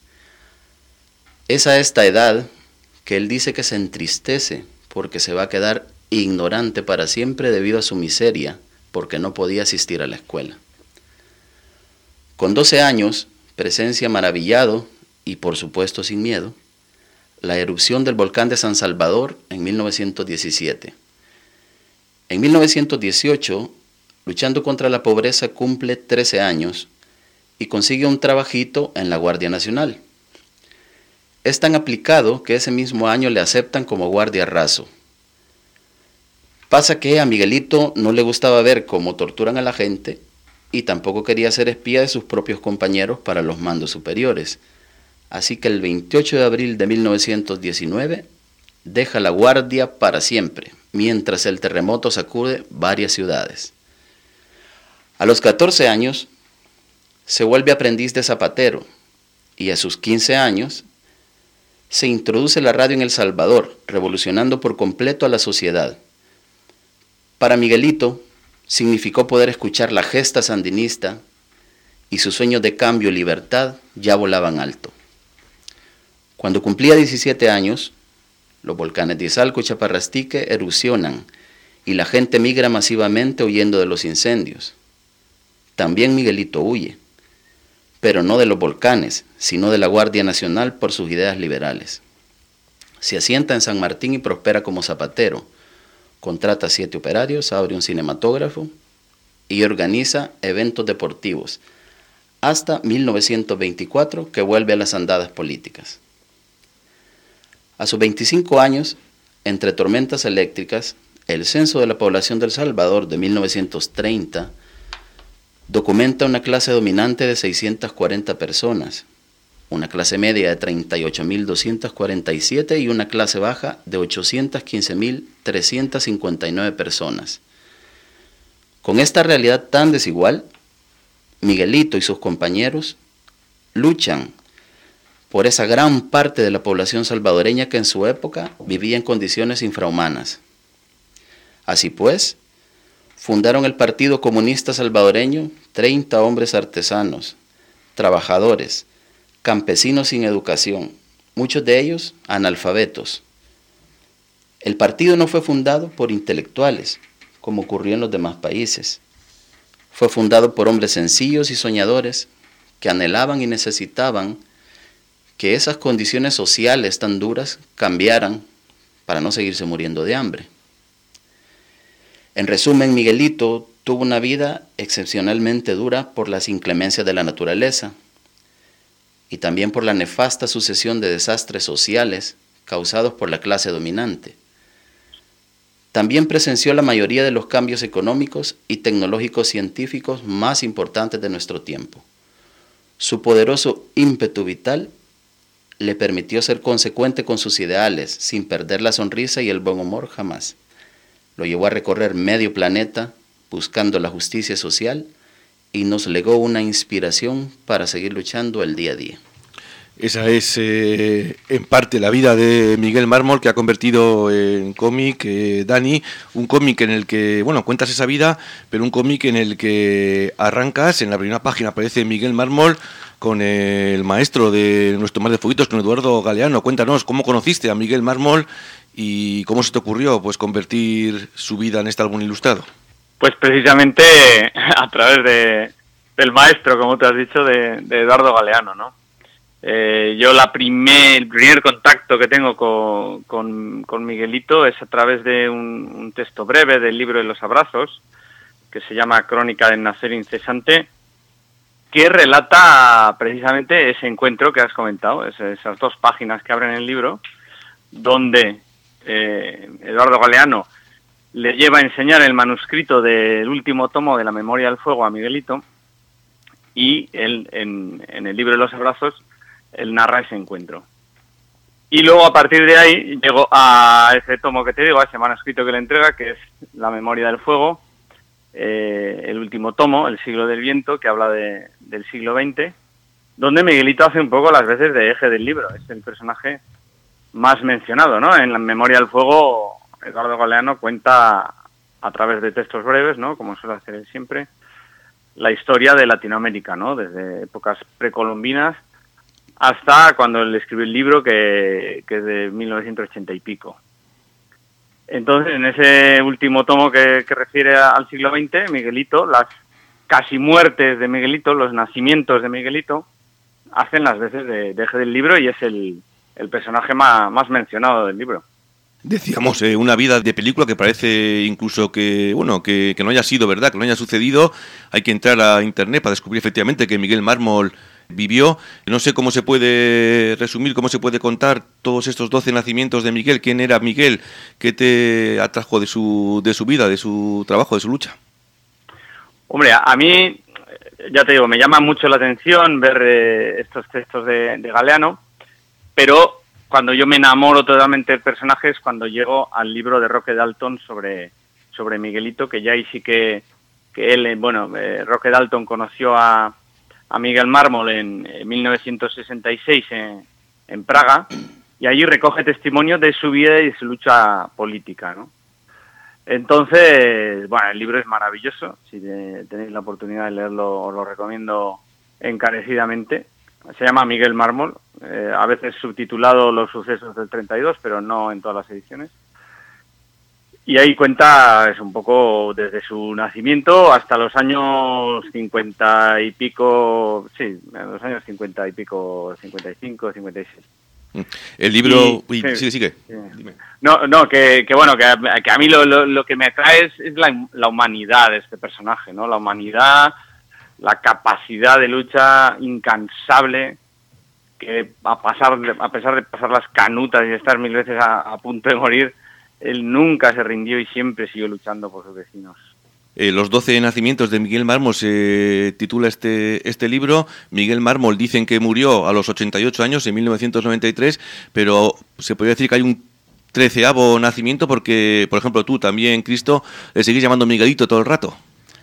[SPEAKER 9] Es a esta edad que él dice que se entristece porque se va a quedar ignorante para siempre debido a su miseria, porque no podía asistir a la escuela. Con doce años, presencia maravillado y por supuesto sin miedo, la erupción del volcán de San Salvador en mil novecientos diecisiete. En mil novecientos dieciocho, luchando contra la pobreza, cumple trece años y consigue un trabajito en la Guardia Nacional. Es tan aplicado que ese mismo año le aceptan como guardia raso. Pasa que a Miguelito no le gustaba ver cómo torturan a la gente y tampoco quería ser espía de sus propios compañeros para los mandos superiores. Así que el veintiocho de abril de mil novecientos diecinueve deja la guardia para siempre, mientras el terremoto sacude varias ciudades. A los catorce años se vuelve aprendiz de zapatero y a sus quince años se introduce la radio en El Salvador, revolucionando por completo a la sociedad. Para Miguelito significó poder escuchar la gesta sandinista y sus sueños de cambio y libertad ya volaban alto. Cuando cumplía diecisiete años, los volcanes de Izalco y Chaparrastique erupcionan y la gente migra masivamente huyendo de los incendios. También Miguelito huye, pero no de los volcanes, sino de la Guardia Nacional por sus ideas liberales. Se asienta en San Martín y prospera como zapatero. Contrata siete operarios, abre un cinematógrafo y organiza eventos deportivos, hasta mil novecientos veinticuatro, que vuelve a las andadas políticas. A sus veinticinco años, entre tormentas eléctricas, el censo de la población de El Salvador de mil novecientos treinta documenta una clase dominante de seiscientas cuarenta personas, una clase media de treinta y ocho mil doscientos cuarenta y siete y una clase baja de ochocientos quince mil trescientos cincuenta y nueve personas. Con esta realidad tan desigual, Miguelito y sus compañeros luchan por esa gran parte de la población salvadoreña que en su época vivía en condiciones infrahumanas. Así pues, fundaron el Partido Comunista Salvadoreño treinta hombres artesanos, trabajadores, campesinos sin educación, muchos de ellos analfabetos. El partido no fue fundado por intelectuales, como ocurrió en los demás países. Fue fundado por hombres sencillos y soñadores que anhelaban y necesitaban que esas condiciones sociales tan duras cambiaran para no seguirse muriendo de hambre. En resumen, Miguelito tuvo una vida excepcionalmente dura por las inclemencias de la naturaleza y también por la nefasta sucesión de desastres sociales causados por la clase dominante. También presenció la mayoría de los cambios económicos y tecnológicos científicos más importantes de nuestro tiempo. Su poderoso ímpetu vital le permitió ser consecuente con sus ideales, sin perder la sonrisa y el buen humor jamás. Lo llevó a recorrer medio planeta buscando la justicia social y nos legó una inspiración para seguir luchando el día a día.
[SPEAKER 2] Esa es eh, en parte la vida de Miguel Mármol, que ha convertido en cómic, eh, Dani, un cómic en el que, bueno, cuentas esa vida, pero un cómic en el que arrancas, en la primera página aparece Miguel Mármol con el maestro de nuestro Mar de Fueguitos, con Eduardo Galeano. Cuéntanos, ¿cómo conociste a Miguel Mármol y cómo se te ocurrió pues convertir su vida en este álbum ilustrado?
[SPEAKER 8] Pues precisamente a través de, del maestro, como te has dicho, de, de Eduardo Galeano, ¿no? Eh, yo la primer, el primer contacto que tengo con, con, con Miguelito es a través de un, un texto breve del libro de los abrazos, que se llama Crónica del nacer incesante, que relata precisamente ese encuentro que has comentado, esas dos páginas que abren el libro, donde eh, Eduardo Galeano le lleva a enseñar el manuscrito del último tomo de La memoria del fuego a Miguelito, y él en, en el libro de los abrazos él narra ese encuentro. Y luego a partir de ahí llego a ese tomo que te digo, a ese manuscrito que le entrega, que es La memoria del fuego, eh, el último tomo, El siglo del viento, que habla de, del siglo veinte, donde Miguelito hace un poco las veces de eje del libro. Es el personaje más mencionado, ¿no? En La memoria del fuego, Eduardo Galeano cuenta a través de textos breves, ¿no?, como suele hacer él siempre, la historia de Latinoamérica, ¿no?, desde épocas precolombinas hasta cuando él escribió el libro, que, que es de mil novecientos ochenta y pico. Entonces, en ese último tomo que, que refiere al siglo veinte, Miguelito, las casi muertes de Miguelito, los nacimientos de Miguelito, hacen las veces de, de eje del libro, y es el, el personaje más, más mencionado del libro.
[SPEAKER 2] Decíamos, eh, una vida de película que parece incluso que, bueno, que, que no haya sido verdad, que no haya sucedido. Hay que entrar a internet para descubrir efectivamente que Miguel Mármol vivió. No sé cómo se puede resumir, cómo se puede contar todos estos doce nacimientos de Miguel. ¿Quién era Miguel? ¿Qué te atrajo de su, de su vida, de su trabajo, de su lucha?
[SPEAKER 8] Hombre, a, a mí ya te digo, me llama mucho la atención ver eh, estos textos de, de Galeano, pero cuando yo me enamoro totalmente del personaje es cuando llego al libro de Roque Dalton sobre, sobre Miguelito, que ya ahí sí que, que él, bueno, eh, Roque Dalton conoció a, a Miguel Mármol en, en mil novecientos sesenta y seis en, en Praga, y allí recoge testimonio de su vida y de su lucha política, ¿no? Entonces, bueno, el libro es maravilloso, si te, tenéis la oportunidad de leerlo os lo recomiendo encarecidamente. Se llama Miguel Mármol, eh, a veces subtitulado Los sucesos del treinta y dos, pero no en todas las ediciones. Y ahí cuenta, es un poco desde su nacimiento hasta los años cincuenta y pico, sí, los años cincuenta y pico, cincuenta y cinco, cincuenta y seis.
[SPEAKER 2] El libro...
[SPEAKER 8] Y,
[SPEAKER 2] Uy,
[SPEAKER 8] sí,
[SPEAKER 2] sigue, sigue.
[SPEAKER 8] Sí.
[SPEAKER 2] Dime.
[SPEAKER 8] No, no, que, que bueno, que a, que a mí lo, lo, lo que me atrae es, es la, la humanidad de este personaje, ¿no? La humanidad, la capacidad de lucha incansable, que a, pasar, a pesar de pasar las canutas y estar mil veces a, a punto de morir, él nunca se rindió y siempre siguió luchando por sus vecinos.
[SPEAKER 2] Eh, los doce nacimientos de Miguel Mármol se titula este, este libro. Miguel Mármol dicen que murió a los ochenta y ocho años, en mil novecientos noventa y tres, pero se podría decir que hay un treceavo nacimiento porque, por ejemplo, tú también, Cristo, le seguís llamando Miguelito todo el rato.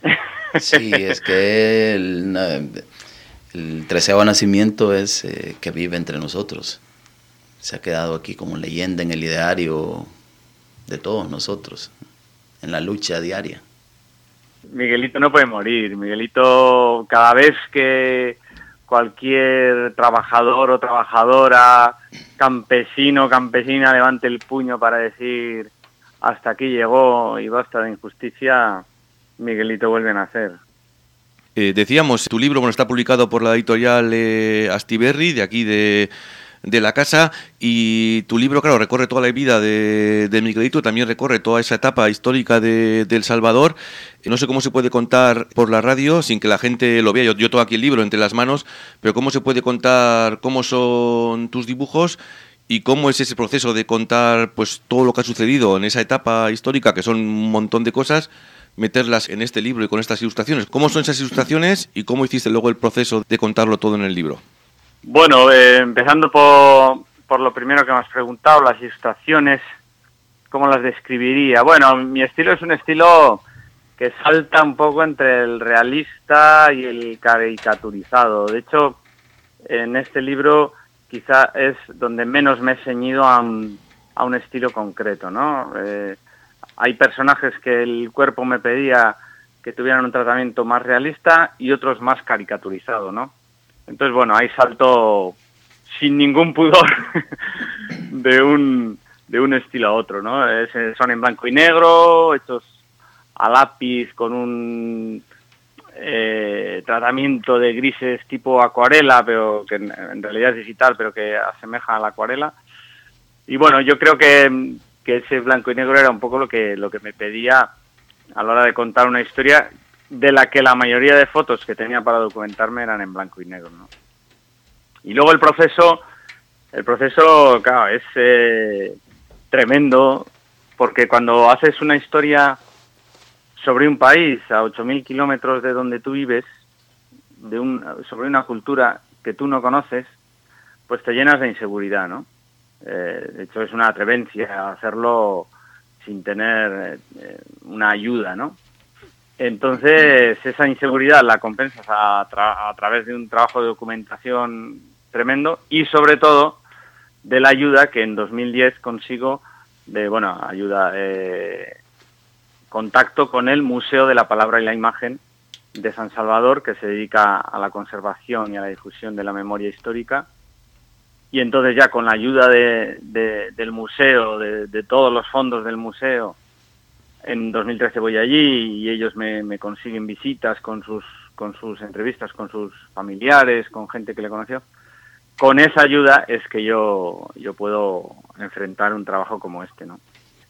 [SPEAKER 9] Sí, es que el, el treceavo nacimiento es eh, que vive entre nosotros. Se ha quedado aquí como leyenda en el ideario de todos nosotros, en la lucha diaria.
[SPEAKER 8] Miguelito no puede morir. Miguelito, cada vez que cualquier trabajador o trabajadora, campesino o campesina levante el puño para decir hasta aquí llegó y basta de injusticia, Miguelito vuelve a nacer.
[SPEAKER 2] Eh, decíamos, tu libro bueno, está publicado por la editorial eh, Astiberri, de aquí de... de la casa, y tu libro, claro, recorre toda la vida de, de Miguelito, también recorre toda esa etapa histórica de, de El Salvador. No sé cómo se puede contar por la radio sin que la gente lo vea. Yo, yo tengo aquí el libro entre las manos, pero cómo se puede contar cómo son tus dibujos y cómo es ese proceso de contar pues todo lo que ha sucedido en esa etapa histórica, que son un montón de cosas, meterlas en este libro y con estas ilustraciones. ¿Cómo son esas ilustraciones y cómo hiciste luego el proceso de contarlo todo en el libro?
[SPEAKER 8] Bueno, eh, empezando por, por lo primero que me has preguntado, las ilustraciones, ¿cómo las describiría? Bueno, mi estilo es un estilo que salta un poco entre el realista y el caricaturizado. De hecho, en este libro quizá es donde menos me he ceñido a un, a un estilo concreto, ¿no? Eh, hay personajes que el cuerpo me pedía que tuvieran un tratamiento más realista y otros más caricaturizado, ¿no? Entonces, bueno, ahí salto sin ningún pudor de un de un estilo a otro, ¿no? Es, son en blanco y negro, hechos a lápiz con un eh, tratamiento de grises tipo acuarela, pero que en, en realidad es digital, pero que asemeja a la acuarela. Y bueno, yo creo que, que ese blanco y negro era un poco lo que lo que me pedía a la hora de contar una historia de la que la mayoría de fotos que tenía para documentarme eran en blanco y negro, ¿no? Y luego el proceso, el proceso, claro, es eh, tremendo, porque cuando haces una historia sobre un país a ocho mil kilómetros de donde tú vives, de un, sobre una cultura que tú no conoces, pues te llenas de inseguridad, ¿no? Eh, de hecho, es una atrevencia hacerlo sin tener eh, una ayuda, ¿no? Entonces, esa inseguridad la compensas a, tra- a través de un trabajo de documentación tremendo y, sobre todo, de la ayuda que en dos mil diez consigo de, bueno, ayuda, eh, contacto con el Museo de la Palabra y la Imagen de San Salvador, que se dedica a la conservación y a la difusión de la memoria histórica. Y entonces ya con la ayuda de, de, del museo, de, de todos los fondos del museo, en dos mil trece voy allí y ellos me, me consiguen visitas con sus con sus entrevistas, con sus familiares, con gente que le conoció. Con esa ayuda es que yo yo puedo enfrentar un trabajo como este, ¿no?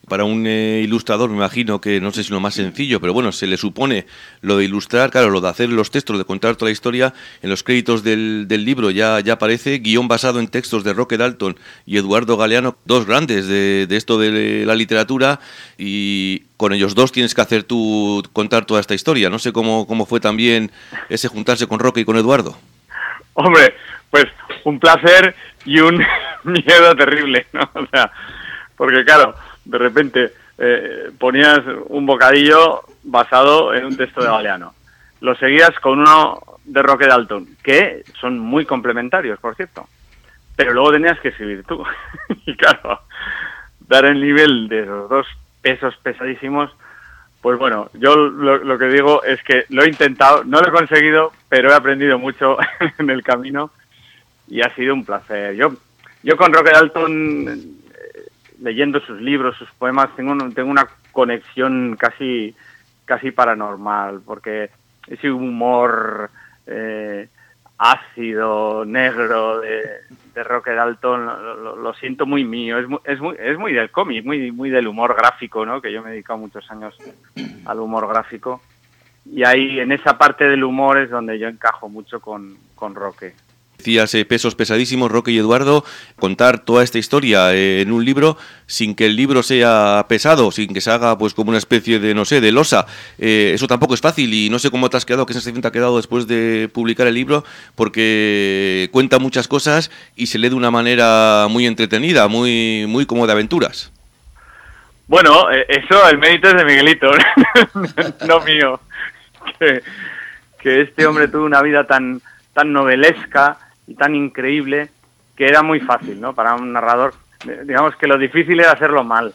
[SPEAKER 2] Para un eh, ilustrador, me imagino que no sé si lo más sencillo, pero bueno, se le supone lo de ilustrar, claro, lo de hacer los textos, de contar toda la historia. En los créditos del, del libro ya, ya aparece guión basado en textos de Roque Dalton y Eduardo Galeano, dos grandes de, de esto de la literatura, y con ellos dos tienes que hacer tú, contar toda esta historia. No sé cómo, cómo fue también ese juntarse con Roque y con Eduardo.
[SPEAKER 8] Hombre, pues un placer y un miedo terrible, ¿no? O sea, porque claro, de repente eh, ponías un bocadillo basado en un texto de Galeano. Lo seguías con uno de Roque Dalton, que son muy complementarios, por cierto. Pero luego tenías que escribir tú. Y claro, dar el nivel de los dos pesos pesadísimos, pues bueno, yo lo, lo que digo es que lo he intentado, no lo he conseguido, pero he aprendido mucho en el camino y ha sido un placer. Yo, yo con Roque Dalton, leyendo sus libros, sus poemas, tengo, tengo una conexión casi casi paranormal, porque ese humor eh, ácido, negro de, de Roque Dalton lo, lo, lo siento muy mío, es muy, es muy, es muy del cómic, muy, muy del humor gráfico, ¿no? Que yo me he dedicado muchos años al humor gráfico, y ahí en esa parte del humor es donde yo encajo mucho con, con Roque.
[SPEAKER 2] Decías eh, pesos pesadísimos, Roque y Eduardo, contar toda esta historia eh, en un libro sin que el libro sea pesado, sin que se haga pues como una especie de, no sé, de losa. Eh, eso tampoco es fácil y no sé cómo te has quedado, qué sensación te ha quedado después de publicar el libro, porque cuenta muchas cosas y se lee de una manera muy entretenida, muy, muy como de aventuras.
[SPEAKER 8] Bueno, eh, eso, el mérito es de Miguelito, no mío. Que, que este hombre tuvo una vida tan, tan novelesca y tan increíble que era muy fácil, ¿no? Para un narrador, digamos que lo difícil era hacerlo mal.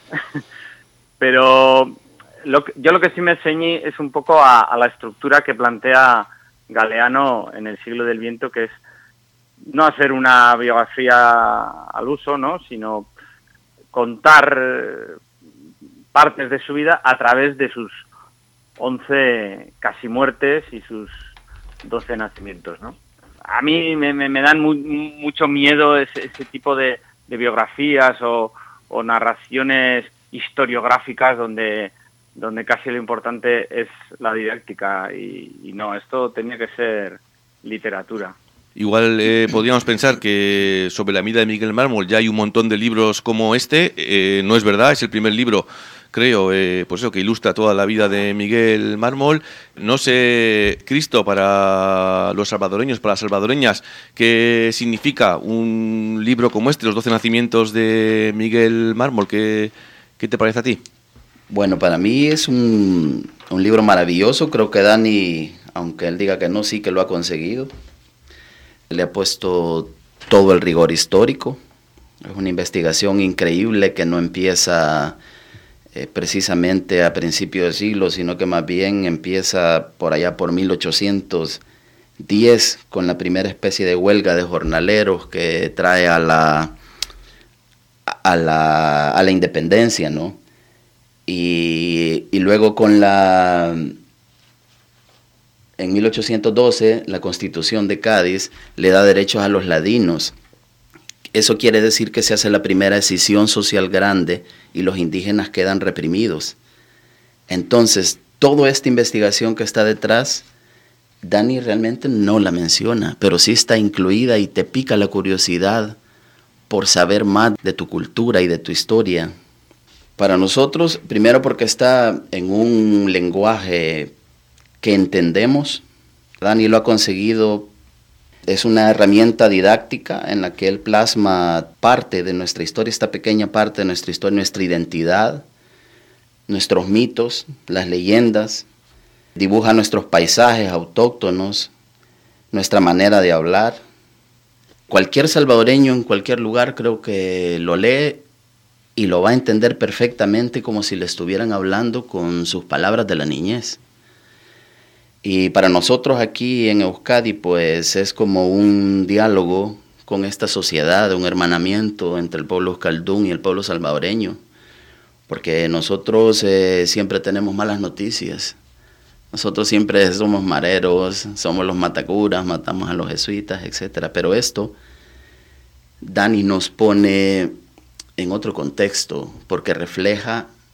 [SPEAKER 8] Pero lo que, yo lo que sí me ceñí es un poco a, a la estructura que plantea Galeano en El siglo del viento, que es no hacer una biografía al uso, ¿no? Sino contar partes de su vida a través de sus once casi muertes y sus doce nacimientos, ¿no? A mí me, me, me dan muy, mucho miedo ese, ese tipo de, de biografías o, o narraciones historiográficas donde, donde casi lo importante es la didáctica y, y no, esto tenía que ser literatura.
[SPEAKER 2] Igual eh, podríamos pensar que sobre la vida de Miguel Mármol ya hay un montón de libros como este, eh, no es verdad, es el primer libro, creo, eh, pues eso, que ilustra toda la vida de Miguel Mármol. No sé, Cristo, para los salvadoreños, para las salvadoreñas, ¿qué significa un libro como este, Los doce nacimientos de Miguel Mármol? ¿Qué, qué te parece a ti?
[SPEAKER 9] Bueno, para mí es un, un libro maravilloso. Creo que Dani, aunque él diga que no, sí que lo ha conseguido. Le ha puesto todo el rigor histórico. Es una investigación increíble que no empieza eh, precisamente a principios del siglo, sino que más bien empieza por allá por mil ochocientos diez con la primera especie de huelga de jornaleros que trae a la, a la, a la independencia, ¿no? Y, y luego con la... En mil ochocientos doce, la Constitución de Cádiz le da derechos a los ladinos. Eso quiere decir que se hace la primera escisión social grande y los indígenas quedan reprimidos. Entonces, toda esta investigación que está detrás, Dani realmente no la menciona, pero sí está incluida y te pica la curiosidad por saber más de tu cultura y de tu historia. Para nosotros, primero porque está en un lenguaje que entendemos. Dani lo ha conseguido, es una herramienta didáctica en la que él plasma parte de nuestra historia, esta pequeña parte de nuestra historia, nuestra identidad, nuestros mitos, las leyendas, dibuja nuestros paisajes autóctonos, nuestra manera de hablar. Cualquier salvadoreño en cualquier lugar creo que lo lee y lo va a entender perfectamente como si le estuvieran hablando con sus palabras de la niñez. Y para nosotros aquí en Euskadi, pues es como un diálogo con esta sociedad, un hermanamiento entre el pueblo euskaldún y el pueblo salvadoreño, porque nosotros eh, siempre tenemos malas noticias. Nosotros siempre somos mareros, somos los matacuras, matamos a los jesuitas, etcétera. Pero esto, Dani nos pone en otro contexto, porque refleja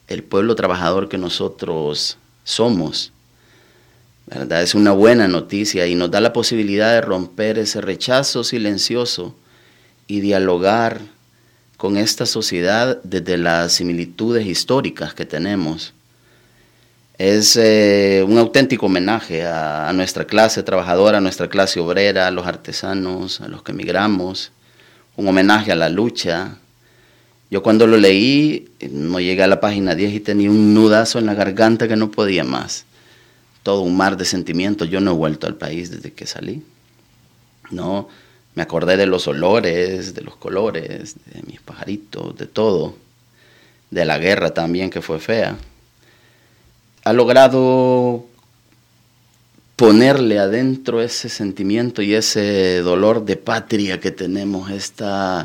[SPEAKER 9] el pueblo trabajador que nosotros somos, ¿verdad? Es una buena noticia y nos da la posibilidad de romper ese rechazo silencioso y dialogar con esta sociedad desde las similitudes históricas que tenemos. Es eh, un auténtico homenaje a, a nuestra clase trabajadora, a nuestra clase obrera, a los artesanos, a los que emigramos, un homenaje a la lucha. Yo cuando lo leí, no llegué a la página diez y tenía un nudazo en la garganta que no podía más. Todo un mar de sentimientos. Yo no he vuelto al país desde que salí. No, me acordé de los olores, de los colores, de mis pajaritos, de todo. De la guerra también, que fue fea. Ha logrado ponerle adentro ese sentimiento y ese dolor de patria que tenemos, esta,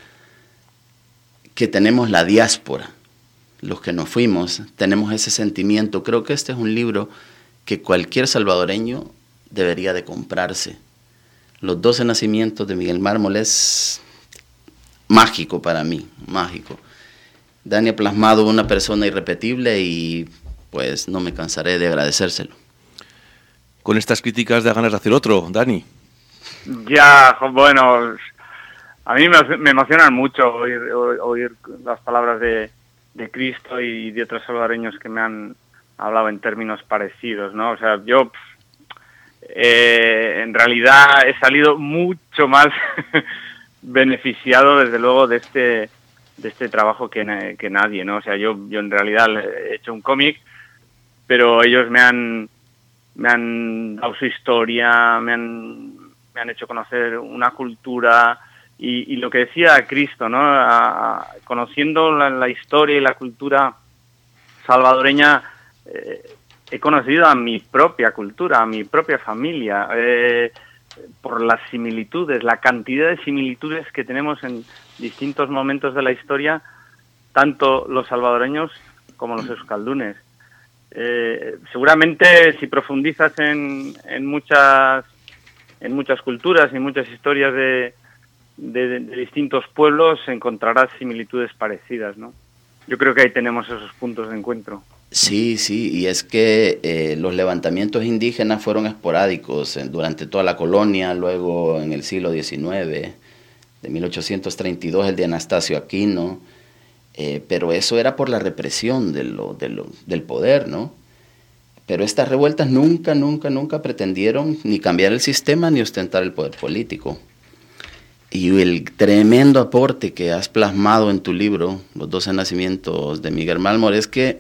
[SPEAKER 9] que tenemos la diáspora, los que nos fuimos, tenemos ese sentimiento. Creo que este es un libro que cualquier salvadoreño debería de comprarse. Los doce nacimientos de Miguel Mármol es mágico para mí, mágico. Dani ha plasmado una persona irrepetible y pues no me cansaré de agradecérselo.
[SPEAKER 2] Con estas críticas da ganas de hacer otro, Dani.
[SPEAKER 8] Ya, bueno, a mí me, me emocionan mucho oír, oír las palabras de, de Cristo y de otros salvadoreños que me han hablado en términos parecidos, ¿no? O sea, yo eh, en realidad he salido mucho más beneficiado, desde luego, de este de este trabajo que, que nadie, ¿no? O sea, yo, yo en realidad he hecho un cómic, pero ellos me han me han dado su historia, me han, me han hecho conocer una cultura y, y lo que decía Cristo, ¿no? A, a, conociendo la, la historia y la cultura salvadoreña, eh, he conocido a mi propia cultura, a mi propia familia, eh, por las similitudes, la cantidad de similitudes que tenemos en distintos momentos de la historia, tanto los salvadoreños como los euskaldunes. Eh, seguramente si profundizas en, en muchas en muchas culturas y muchas historias de, de, de distintos pueblos encontrarás similitudes parecidas, ¿no? Yo creo que ahí tenemos esos puntos de encuentro.
[SPEAKER 9] Sí, sí, y es que eh, los levantamientos indígenas fueron esporádicos eh, durante toda la colonia, luego en el siglo diecinueve, de mil ochocientos treinta y dos el de Anastasio Aquino, eh, pero eso era por la represión de lo, de lo, del poder, ¿no? Pero estas revueltas nunca, nunca, nunca pretendieron ni cambiar el sistema ni ostentar el poder político. Y el tremendo aporte que has plasmado en tu libro, Los doce nacimientos de Miguel Mármol, es que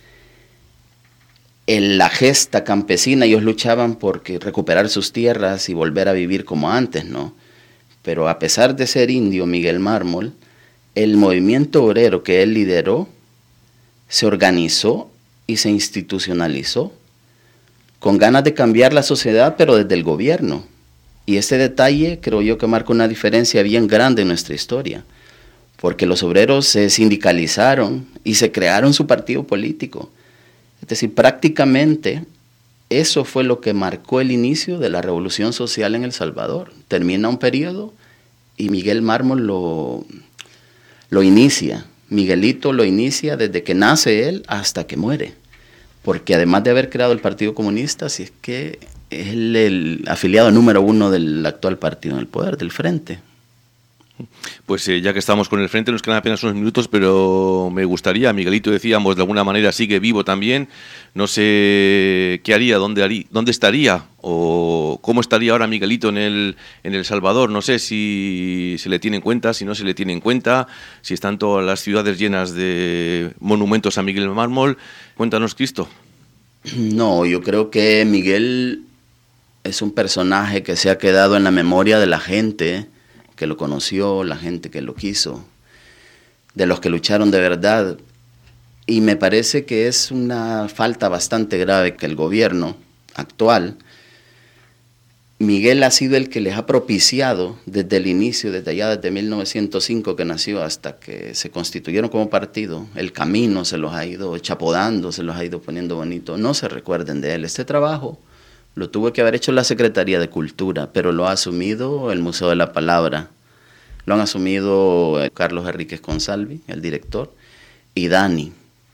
[SPEAKER 9] en la gesta campesina ellos luchaban por recuperar sus tierras y volver a vivir como antes, ¿no? Pero a pesar de ser indio Miguel Mármol, el movimiento obrero que él lideró se organizó y se institucionalizó con ganas de cambiar la sociedad, pero desde el gobierno. Y este detalle creo yo que marca una diferencia bien grande en nuestra historia, porque los obreros se sindicalizaron y se crearon su partido político. Es decir, prácticamente eso fue lo que marcó el inicio de la revolución social en El Salvador. Termina un periodo y Miguel Mármol lo, lo inicia. Miguelito lo inicia desde que nace él hasta que muere. Porque además de haber creado el Partido Comunista, si es que es el, el afiliado número uno del actual partido en el poder, del Frente.
[SPEAKER 2] Pues eh, ya que estamos con el Frente, nos quedan apenas unos minutos, pero me gustaría, Miguelito, decíamos, de alguna manera sigue vivo también. No sé qué haría, dónde haría, dónde estaría o cómo estaría ahora Miguelito en el en El Salvador. No sé si se le tiene en cuenta, si no se le tiene en cuenta, si están todas las ciudades llenas de monumentos a Miguel Mármol. Cuéntanos, Cristo.
[SPEAKER 9] No, yo creo que Miguel es un personaje que se ha quedado en la memoria de la gente que lo conoció, la gente que lo quiso, de los que lucharon de verdad. Y me parece que es una falta bastante grave que el gobierno actual, Miguel ha sido el que les ha propiciado desde el inicio, desde allá desde mil novecientos cinco que nació hasta que se constituyeron como partido, el camino se los ha ido chapodando, se los ha ido poniendo bonito. No se recuerden de él. Este trabajo lo tuvo que haber hecho la Secretaría de Cultura, pero lo ha asumido el Museo de la Palabra. Lo han asumido Carlos Enríquez Consalvi, el director, y Dani.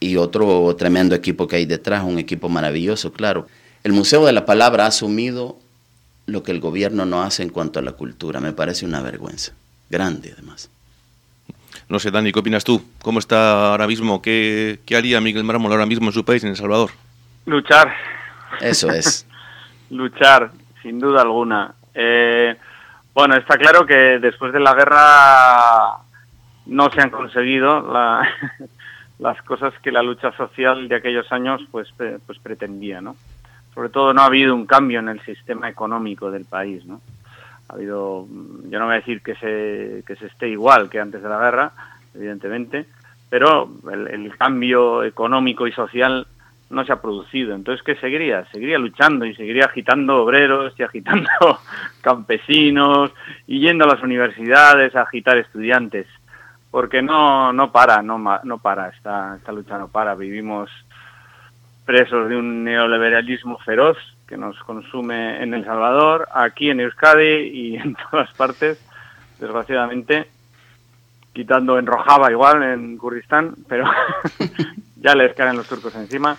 [SPEAKER 9] y otro tremendo equipo que hay detrás, un equipo maravilloso, claro. El Museo de la Palabra ha asumido lo que el gobierno no hace en cuanto a la cultura. Me parece una vergüenza, grande además.
[SPEAKER 2] No sé, Dani, ¿qué opinas tú? ¿Cómo está ahora mismo? ¿Qué, qué haría Miguel Mármol ahora mismo en su país, en El Salvador?
[SPEAKER 8] Luchar.
[SPEAKER 9] Eso es.
[SPEAKER 8] Luchar, sin duda alguna. Eh, bueno, está claro que después de la guerra no se han conseguido la, las cosas que la lucha social de aquellos años pues, pues pretendía, ¿no? Sobre todo no ha habido un cambio en el sistema económico del país, ¿no? Ha habido, yo no voy a decir que se, que se esté igual que antes de la guerra, evidentemente, pero el, el cambio económico y social no se ha producido. Entonces, ¿qué seguiría? Seguiría luchando y seguiría agitando obreros y agitando campesinos y yendo a las universidades a agitar estudiantes, porque no no para, no, no para, esta, esta lucha no para. Vivimos presos de un neoliberalismo feroz que nos consume en El Salvador, aquí en Euskadi y en todas partes, desgraciadamente, quitando en Rojava igual, en Kurdistán, pero ya les caen los turcos encima.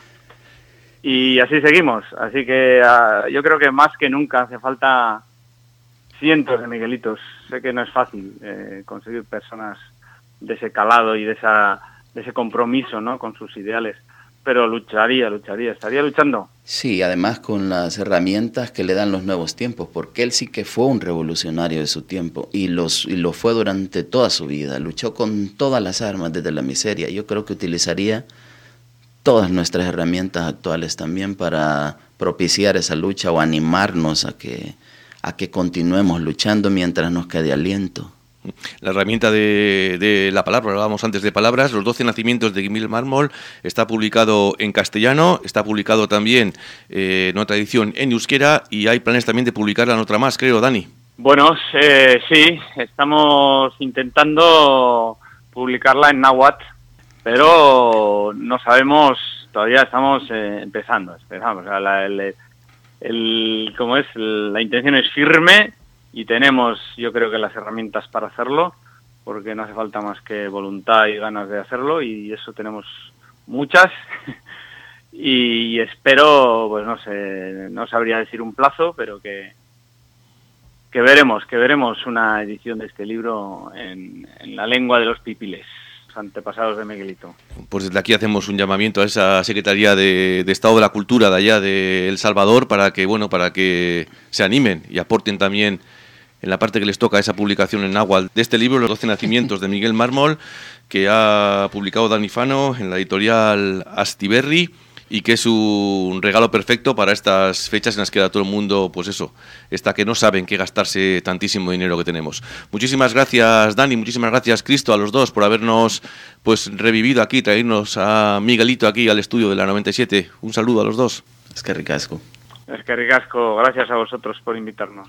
[SPEAKER 8] Y así seguimos, así que uh, yo creo que más que nunca hace falta cientos de Miguelitos. Sé que no es fácil eh, conseguir personas de ese calado y de, esa, de ese compromiso, ¿no?, con sus ideales, pero lucharía, lucharía, estaría luchando.
[SPEAKER 9] Sí, además con las herramientas que le dan los nuevos tiempos, porque él sí que fue un revolucionario de su tiempo y, los, y lo fue durante toda su vida, luchó con todas las armas desde la miseria. Yo creo que utilizaría todas nuestras herramientas actuales también para propiciar esa lucha o animarnos a que, a que continuemos luchando mientras nos quede aliento.
[SPEAKER 2] La herramienta de, de la palabra, hablábamos antes de palabras, Los doce nacimientos de Miguel Mármol, está publicado en castellano, está publicado también eh, en otra edición en euskera y hay planes también de publicarla en otra más, creo, Dani.
[SPEAKER 8] Bueno, eh, sí, estamos intentando publicarla en náhuatl, pero no sabemos, todavía estamos eh, empezando, esperamos, o sea, la, el, el, ¿cómo es? La intención es firme. Y tenemos, yo creo que las herramientas para hacerlo, porque no hace falta más que voluntad y ganas de hacerlo, y eso tenemos muchas. Y espero, pues no sé, no sabría decir un plazo, pero que, que veremos, que veremos una edición de este libro en, en la lengua de los pipiles, los antepasados de Miguelito.
[SPEAKER 2] Pues desde aquí hacemos un llamamiento a esa Secretaría de, de Estado de la Cultura de allá de El Salvador para que, bueno, para que se animen y aporten también en la parte que les toca esa publicación en náhuatl de este libro, Los doce nacimientos de Miguel Mármol, que ha publicado Dani Fano en la editorial Astiberri y que es un regalo perfecto para estas fechas en las que da todo el mundo, pues eso, está que no saben qué gastarse tantísimo dinero que tenemos. Muchísimas gracias, Dani, muchísimas gracias, Cristo, a los dos por habernos pues revivido aquí, traernos a Miguelito aquí al estudio de la noventa y siete. Un saludo a los dos.
[SPEAKER 9] Es que ricasco.
[SPEAKER 8] Es que ricasco, gracias a vosotros por invitarnos.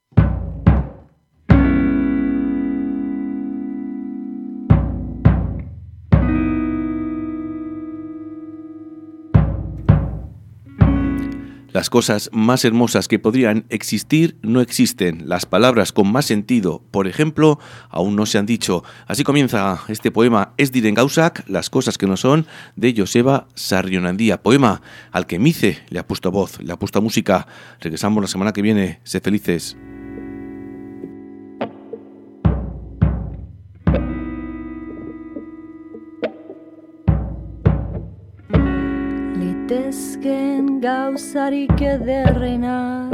[SPEAKER 2] Las cosas más hermosas que podrían existir no existen. Las palabras con más sentido, por ejemplo, aún no se han dicho. Así comienza este poema Ez diren gauzak, las cosas que no son, de Joseba Sarrionandía. Poema al que Mice le ha puesto voz, le ha puesto música. Regresamos la semana que viene. Sé felices.
[SPEAKER 10] Litezken gauzarik ederrena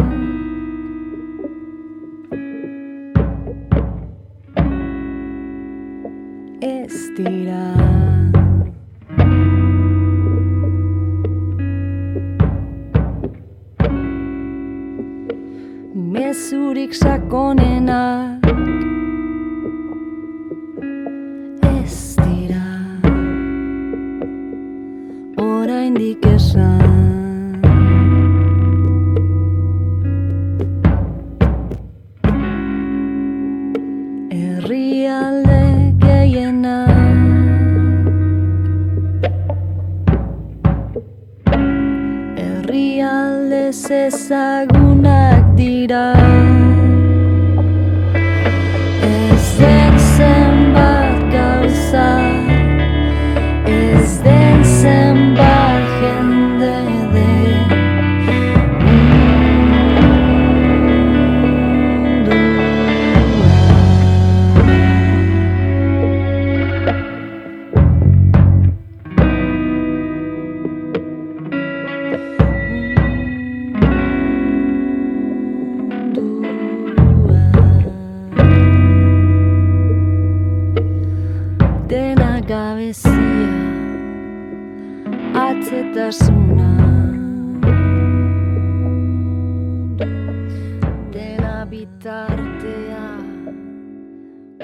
[SPEAKER 10] ez dira mezurik sakonenak ez dira oraindik esan. Herrialde gehienak herrialde ezagunak dira. Ez den zenbat gauza, ez den zenbat Poesia atzetasuna dena bitartean